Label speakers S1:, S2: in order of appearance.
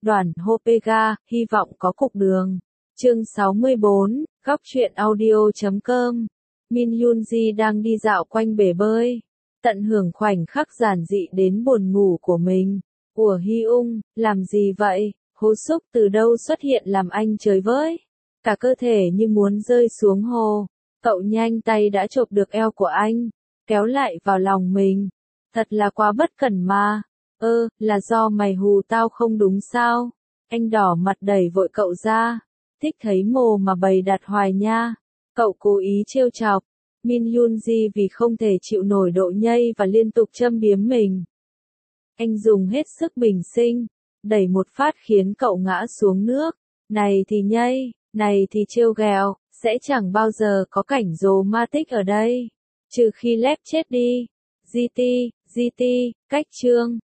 S1: Đoàn Hopega, hy vọng có cục đường. Chương 64, góc truyện audio.com. Min Yoonji đang đi dạo quanh bể bơi, tận hưởng khoảnh khắc giản dị đến buồn ngủ của mình. Ủa Hyung, làm gì vậy? Hố xúc từ đâu xuất hiện làm anh chơi với? Cả cơ thể như muốn rơi xuống hồ. Cậu nhanh tay đã chộp được eo của anh, kéo lại vào lòng mình. Thật là quá bất cẩn mà. Là do mày hù tao không đúng sao? Anh đỏ mặt đẩy vội cậu ra. Thích thấy mồ mà bày đặt hoài nha. Cậu cố ý trêu chọc. Min Yoonji vì không thể chịu nổi độ nhây và liên tục châm biếm mình. Anh dùng hết sức bình sinh, đẩy một phát khiến cậu ngã xuống nước. Này thì nhây, này thì trêu ghẹo, sẽ chẳng bao giờ có cảnh romantic ở đây. Trừ khi Lép chết đi. GT, cách chương.